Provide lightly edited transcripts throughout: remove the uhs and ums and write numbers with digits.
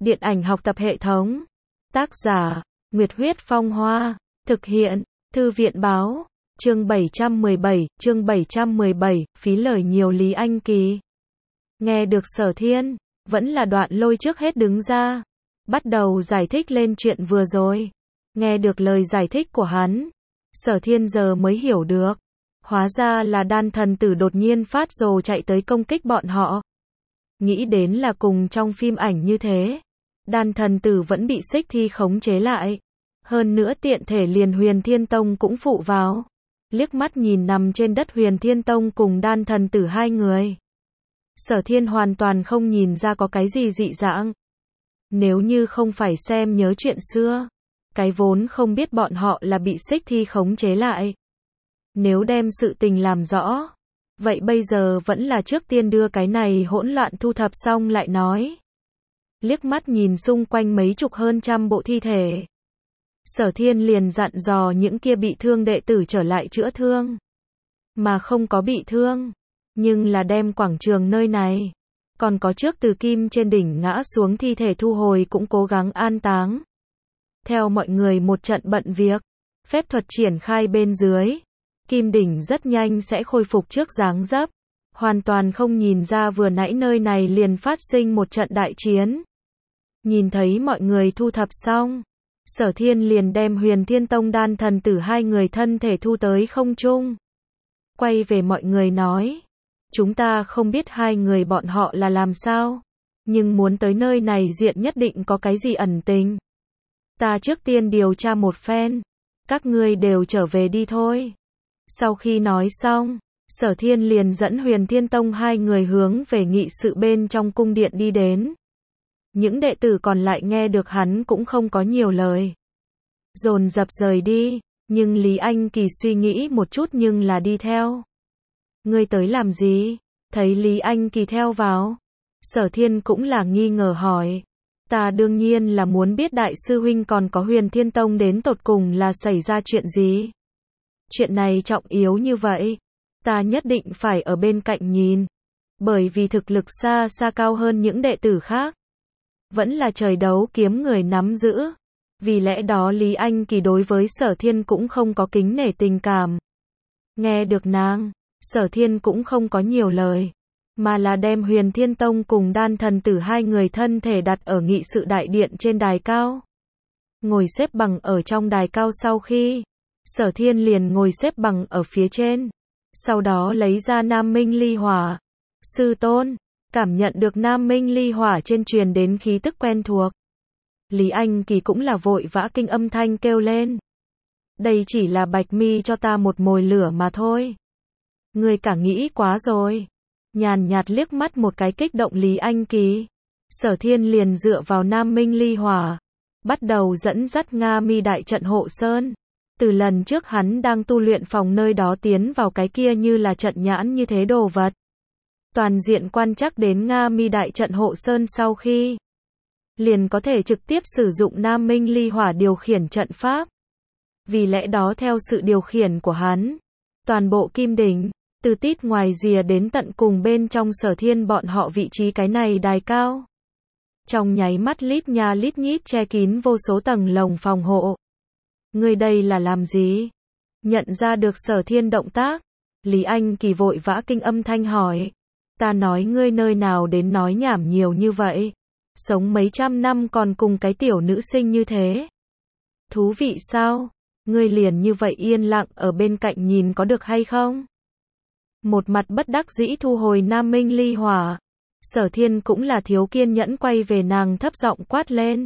Điện ảnh học tập hệ thống. Tác giả, Nguyệt Huyết Phong Hoa. Thực hiện, Thư viện Báo. Chương 717, phí lời nhiều Lý Anh Kỳ. Nghe được Sở Thiên, vẫn là Đoạn Lôi trước hết đứng ra, bắt đầu giải thích lên chuyện vừa rồi. Nghe được lời giải thích của hắn, Sở Thiên giờ mới hiểu được. Hóa ra là đan thần tử đột nhiên phát rồ chạy tới công kích bọn họ. Nghĩ đến là cùng trong phim ảnh như thế. Đan thần tử vẫn bị Xích Thi khống chế lại. Hơn nữa tiện thể liền Huyền Thiên Tông cũng phụ vào. Liếc mắt nhìn nằm trên đất Huyền Thiên Tông cùng đan thần tử hai người. Sở Thiên hoàn toàn không nhìn ra có cái gì dị dạng. Nếu như không phải xem nhớ chuyện xưa, cái vốn không biết bọn họ là bị Xích Thi khống chế lại. Nếu đem sự tình làm rõ, vậy bây giờ vẫn là trước tiên đưa cái này hỗn loạn thu thập xong lại nói. Liếc mắt nhìn xung quanh mấy chục hơn trăm bộ thi thể, Sở Thiên liền dặn dò những kia bị thương đệ tử trở lại chữa thương. Mà không có bị thương, nhưng là đem quảng trường nơi này, còn có trước từ kim trên đỉnh ngã xuống thi thể thu hồi cũng cố gắng an táng. Theo mọi người một trận bận việc, phép thuật triển khai bên dưới, kim đỉnh rất nhanh sẽ khôi phục trước dáng dấp. Hoàn toàn không nhìn ra vừa nãy nơi này liền phát sinh một trận đại chiến. Nhìn thấy mọi người thu thập xong, Sở Thiên liền đem Huyền Thiên Tông đan thần tử hai người thân thể thu tới không trung. Quay về mọi người nói, chúng ta không biết hai người bọn họ là làm sao, nhưng muốn tới nơi này diện nhất định có cái gì ẩn tình. Ta trước tiên điều tra một phen, các ngươi đều trở về đi thôi. Sau khi nói xong, Sở Thiên liền dẫn Huyền Thiên Tông hai người hướng về nghị sự bên trong cung điện đi đến. Những đệ tử còn lại nghe được hắn cũng không có nhiều lời, dồn dập rời đi, nhưng Lý Anh Kỳ suy nghĩ một chút nhưng là đi theo. Ngươi tới làm gì? Thấy Lý Anh Kỳ theo vào, Sở Thiên cũng là nghi ngờ hỏi. Ta đương nhiên là muốn biết đại sư huynh còn có Huyền Thiên Tông đến tột cùng là xảy ra chuyện gì. Chuyện này trọng yếu như vậy, ta nhất định phải ở bên cạnh nhìn, bởi vì thực lực xa xa cao hơn những đệ tử khác. Vẫn là trời đấu kiếm người nắm giữ. Vì lẽ đó Lý Anh Kỳ đối với Sở Thiên cũng không có kính nể tình cảm. Nghe được nàng, Sở Thiên cũng không có nhiều lời, mà là đem Huyền Thiên Tông cùng đan thần tử hai người thân thể đặt ở nghị sự đại điện trên đài cao. Ngồi xếp bằng ở trong đài cao sau khi, Sở Thiên liền ngồi xếp bằng ở phía trên. Sau đó lấy ra Nam Minh Ly Hỏa. Sư tôn, cảm nhận được Nam Minh Ly Hỏa trên truyền đến khí tức quen thuộc. Lý Anh Kỳ cũng là vội vã kinh âm thanh kêu lên. Đây chỉ là Bạch Mi cho ta một mồi lửa mà thôi. Ngươi cả nghĩ quá rồi. Nhàn nhạt liếc mắt một cái kích động Lý Anh Kỳ. Sở Thiên liền dựa vào Nam Minh Ly Hỏa, bắt đầu dẫn dắt Nga Mi đại trận hộ sơn. Từ lần trước hắn đang tu luyện phòng nơi đó tiến vào cái kia như là trận nhãn như thế đồ vật. Toàn diện quan trắc đến Nga Mi đại trận hộ sơn sau khi, liền có thể trực tiếp sử dụng Nam Minh Ly Hỏa điều khiển trận pháp. Vì lẽ đó theo sự điều khiển của hắn, toàn bộ kim đỉnh, từ tít ngoài rìa đến tận cùng bên trong Sở Thiên bọn họ vị trí cái này đài cao. Trong nháy mắt lít nha lít nhít che kín vô số tầng lồng phòng hộ. Ngươi đây là làm gì? Nhận ra được Sở Thiên động tác, Lý Anh Kỳ vội vã kinh âm thanh hỏi. Ta nói ngươi nơi nào đến nói nhảm nhiều như vậy? Sống mấy trăm năm còn cùng cái tiểu nữ sinh như thế. Thú vị sao? Ngươi liền như vậy yên lặng ở bên cạnh nhìn có được hay không? Một mặt bất đắc dĩ thu hồi Nam Minh Ly Hỏa. Sở Thiên cũng là thiếu kiên nhẫn quay về nàng thấp giọng quát lên.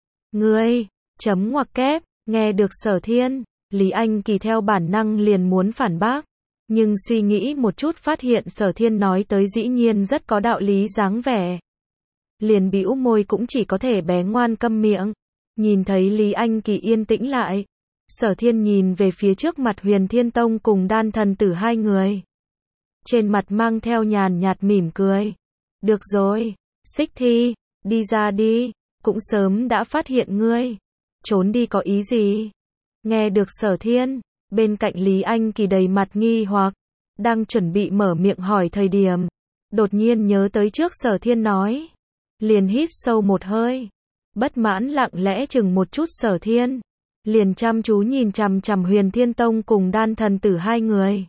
Ngươi, chấm ngoặc kép, nghe được Sở Thiên, Lý Anh Kỳ theo bản năng liền muốn phản bác. Nhưng suy nghĩ một chút phát hiện Sở Thiên nói tới dĩ nhiên rất có đạo lý dáng vẻ. Liền bĩu môi cũng chỉ có thể bé ngoan câm miệng. Nhìn thấy Lý Anh Kỳ yên tĩnh lại, Sở Thiên nhìn về phía trước mặt Huyền Thiên Tông cùng đan thần tử hai người. Trên mặt mang theo nhàn nhạt mỉm cười. Được rồi, Xích Thi, đi ra đi, cũng sớm đã phát hiện ngươi. Trốn đi có ý gì? Nghe được Sở Thiên, bên cạnh Lý Anh Kỳ đầy mặt nghi hoặc, đang chuẩn bị mở miệng hỏi thời điểm, đột nhiên nhớ tới trước Sở Thiên nói. Liền hít sâu một hơi, Bất mãn lặng lẽ chừng một chút Sở Thiên, liền chăm chú nhìn chằm chằm Huyền Thiên Tông cùng Đan Thần Tử hai người.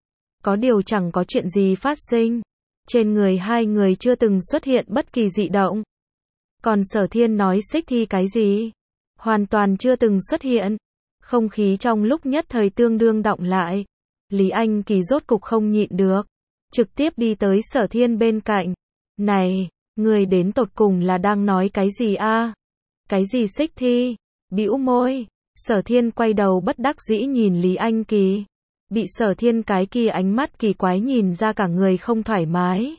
Có điều chẳng có chuyện gì phát sinh, trên người hai người chưa từng xuất hiện bất kỳ dị động. Còn Sở Thiên nói Xích Thi cái gì? Hoàn toàn chưa từng xuất hiện. Không khí trong lúc nhất thời tương đương đọng lại. Lý Anh Kỳ rốt cục không nhịn được, trực tiếp đi tới Sở Thiên bên cạnh. Này, người đến tột cùng là đang nói cái gì a? Cái gì Xích Thi? Bĩu môi, Sở Thiên quay đầu bất đắc dĩ nhìn Lý Anh Kỳ. Bị Sở Thiên cái kia ánh mắt kỳ quái nhìn ra cả người không thoải mái.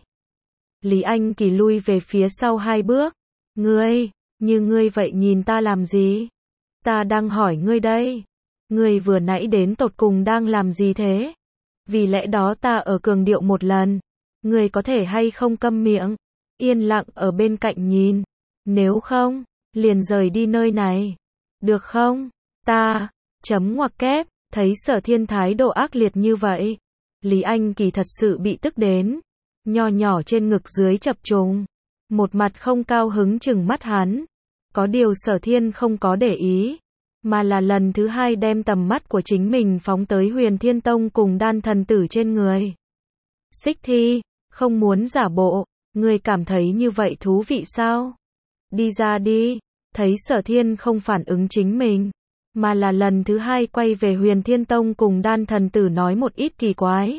Lý Anh Kỳ lui về phía sau 2 bước. Ngươi, như ngươi vậy nhìn ta làm gì? Ta đang hỏi ngươi đây. Ngươi vừa nãy đến tột cùng đang làm gì thế? Vì lẽ đó ta ở cường điệu một lần. Ngươi có thể hay không câm miệng? Yên lặng ở bên cạnh nhìn. Nếu không, liền rời đi nơi này. Được không? Ta, chấm ngoặc kép, thấy Sở Thiên thái độ ác liệt như vậy. Lý Anh Kỳ thật sự bị tức đến. Nho nhỏ trên ngực dưới chập trùng. Một mặt không cao hứng chừng mắt hắn. Có điều Sở Thiên không có để ý, mà là lần thứ 2 đem tầm mắt của chính mình phóng tới Huyền Thiên Tông cùng Đan Thần Tử trên người. Xích Thi, không muốn giả bộ, ngươi cảm thấy như vậy thú vị sao? Đi ra đi. Thấy Sở Thiên không phản ứng chính mình, mà là lần thứ 2 quay về Huyền Thiên Tông cùng Đan Thần Tử nói một ít kỳ quái.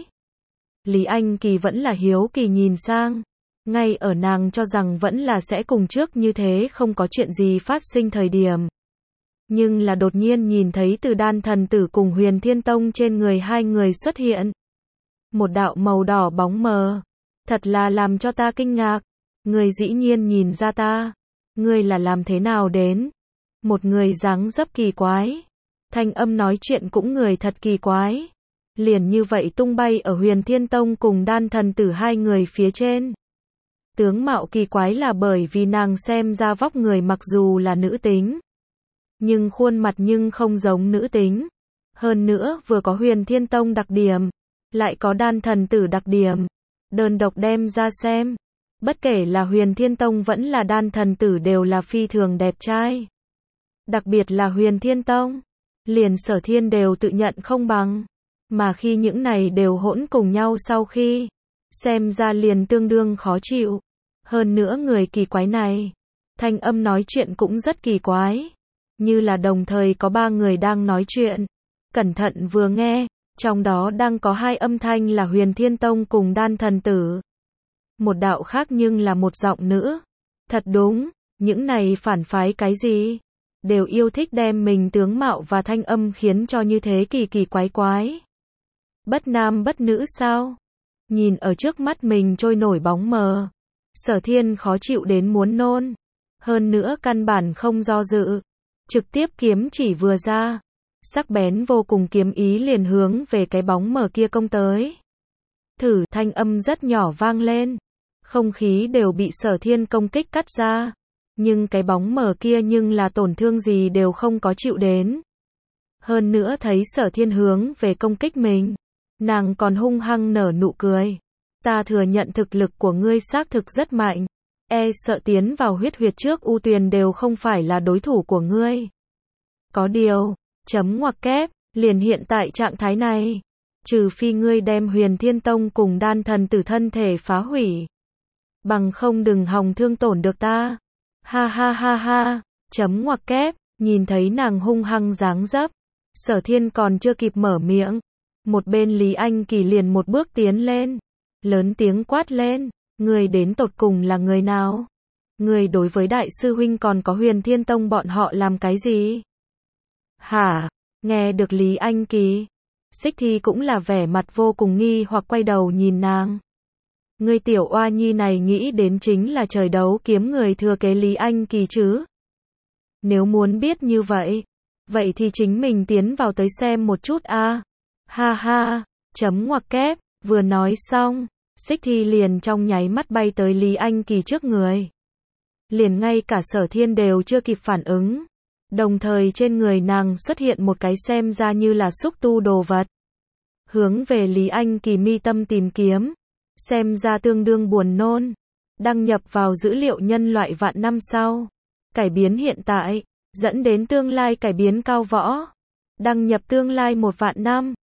Lý Anh Kỳ vẫn là hiếu kỳ nhìn sang. Ngay ở nàng cho rằng vẫn là sẽ cùng trước như thế không có chuyện gì phát sinh thời điểm. Nhưng là đột nhiên nhìn thấy từ Đan Thần Tử cùng Huyền Thiên Tông trên người hai người xuất hiện. Một đạo màu đỏ bóng mờ. Thật là làm cho ta kinh ngạc. Người dĩ nhiên nhìn ra ta. Ngươi là làm thế nào đến? Một người dáng dấp kỳ quái. Thanh âm nói chuyện cũng người thật kỳ quái. Liền như vậy tung bay ở Huyền Thiên Tông cùng Đan Thần Tử hai người phía trên. Tướng mạo kỳ quái là bởi vì nàng xem ra vóc người mặc dù là nữ tính, nhưng khuôn mặt nhưng không giống nữ tính. Hơn nữa vừa có Huyền Thiên Tông đặc điểm, lại có Đan Thần Tử đặc điểm. Đơn độc đem ra xem, bất kể là Huyền Thiên Tông vẫn là Đan Thần Tử đều là phi thường đẹp trai. Đặc biệt là Huyền Thiên Tông, liền Sở Thiên đều tự nhận không bằng. Mà khi những này đều hỗn cùng nhau sau khi, xem ra liền tương đương khó chịu. Hơn nữa người kỳ quái này, thanh âm nói chuyện cũng rất kỳ quái. Như là đồng thời có 3 người đang nói chuyện. Cẩn thận vừa nghe, trong đó đang có 2 âm thanh là Huyền Thiên Tông cùng Đan Thần Tử. Một đạo khác nhưng là một giọng nữ. Thật đúng, những này phản phái cái gì? Đều yêu thích đem mình tướng mạo và thanh âm khiến cho như thế kỳ kỳ quái quái. Bất nam bất nữ sao? Nhìn ở trước mắt mình trôi nổi bóng mờ. Sở Thiên khó chịu đến muốn nôn. Hơn nữa căn bản không do dự. Trực tiếp kiếm chỉ vừa ra. Sắc bén vô cùng kiếm ý liền hướng về cái bóng mờ kia công tới. Thử thanh âm rất nhỏ vang lên. Không khí đều bị Sở Thiên công kích cắt ra. Nhưng cái bóng mờ kia nhưng là tổn thương gì đều không có chịu đến. Hơn nữa thấy Sở Thiên hướng về công kích mình. Nàng còn hung hăng nở nụ cười. Ta thừa nhận thực lực của ngươi xác thực rất mạnh. E sợ tiến vào huyết huyệt trước U Tuyền đều không phải là đối thủ của ngươi. Có điều, chấm ngoặc kép, liền hiện tại trạng thái này. Trừ phi ngươi đem Huyền Thiên Tông cùng Đan Thần Tử thân thể phá hủy. Bằng không đừng hòng thương tổn được ta. Ha ha ha ha, chấm ngoặc kép, nhìn thấy nàng hung hăng dáng dấp. Sở Thiên còn chưa kịp mở miệng. Một bên Lý Anh Kỳ liền một bước tiến lên. Lớn tiếng quát lên, người đến tột cùng là người nào? Người đối với đại sư huynh còn có Huyền Thiên Tông bọn họ làm cái gì? Hả? Nghe được Lý Anh Kỳ, Xích Thi cũng là vẻ mặt vô cùng nghi hoặc quay đầu nhìn nàng. Người tiểu oa nhi này nghĩ đến chính là trời đấu kiếm người thừa kế Lý Anh Kỳ chứ? Nếu muốn biết như vậy, vậy thì chính mình tiến vào tới xem một chút a. Ha ha, chấm ngoặc kép, vừa nói xong. Xích Thi liền trong nháy mắt bay tới Lý Anh Kỳ trước người. Liền ngay cả Sở Thiên đều chưa kịp phản ứng. Đồng thời trên người nàng xuất hiện một cái xem ra như là xúc tu đồ vật. Hướng về Lý Anh Kỳ mi tâm tìm kiếm. Xem ra tương đương buồn nôn. Đăng nhập vào dữ liệu nhân loại vạn năm sau. cải biến hiện tại, dẫn đến tương lai cải biến cao võ. Đăng nhập tương lai 1 vạn năm.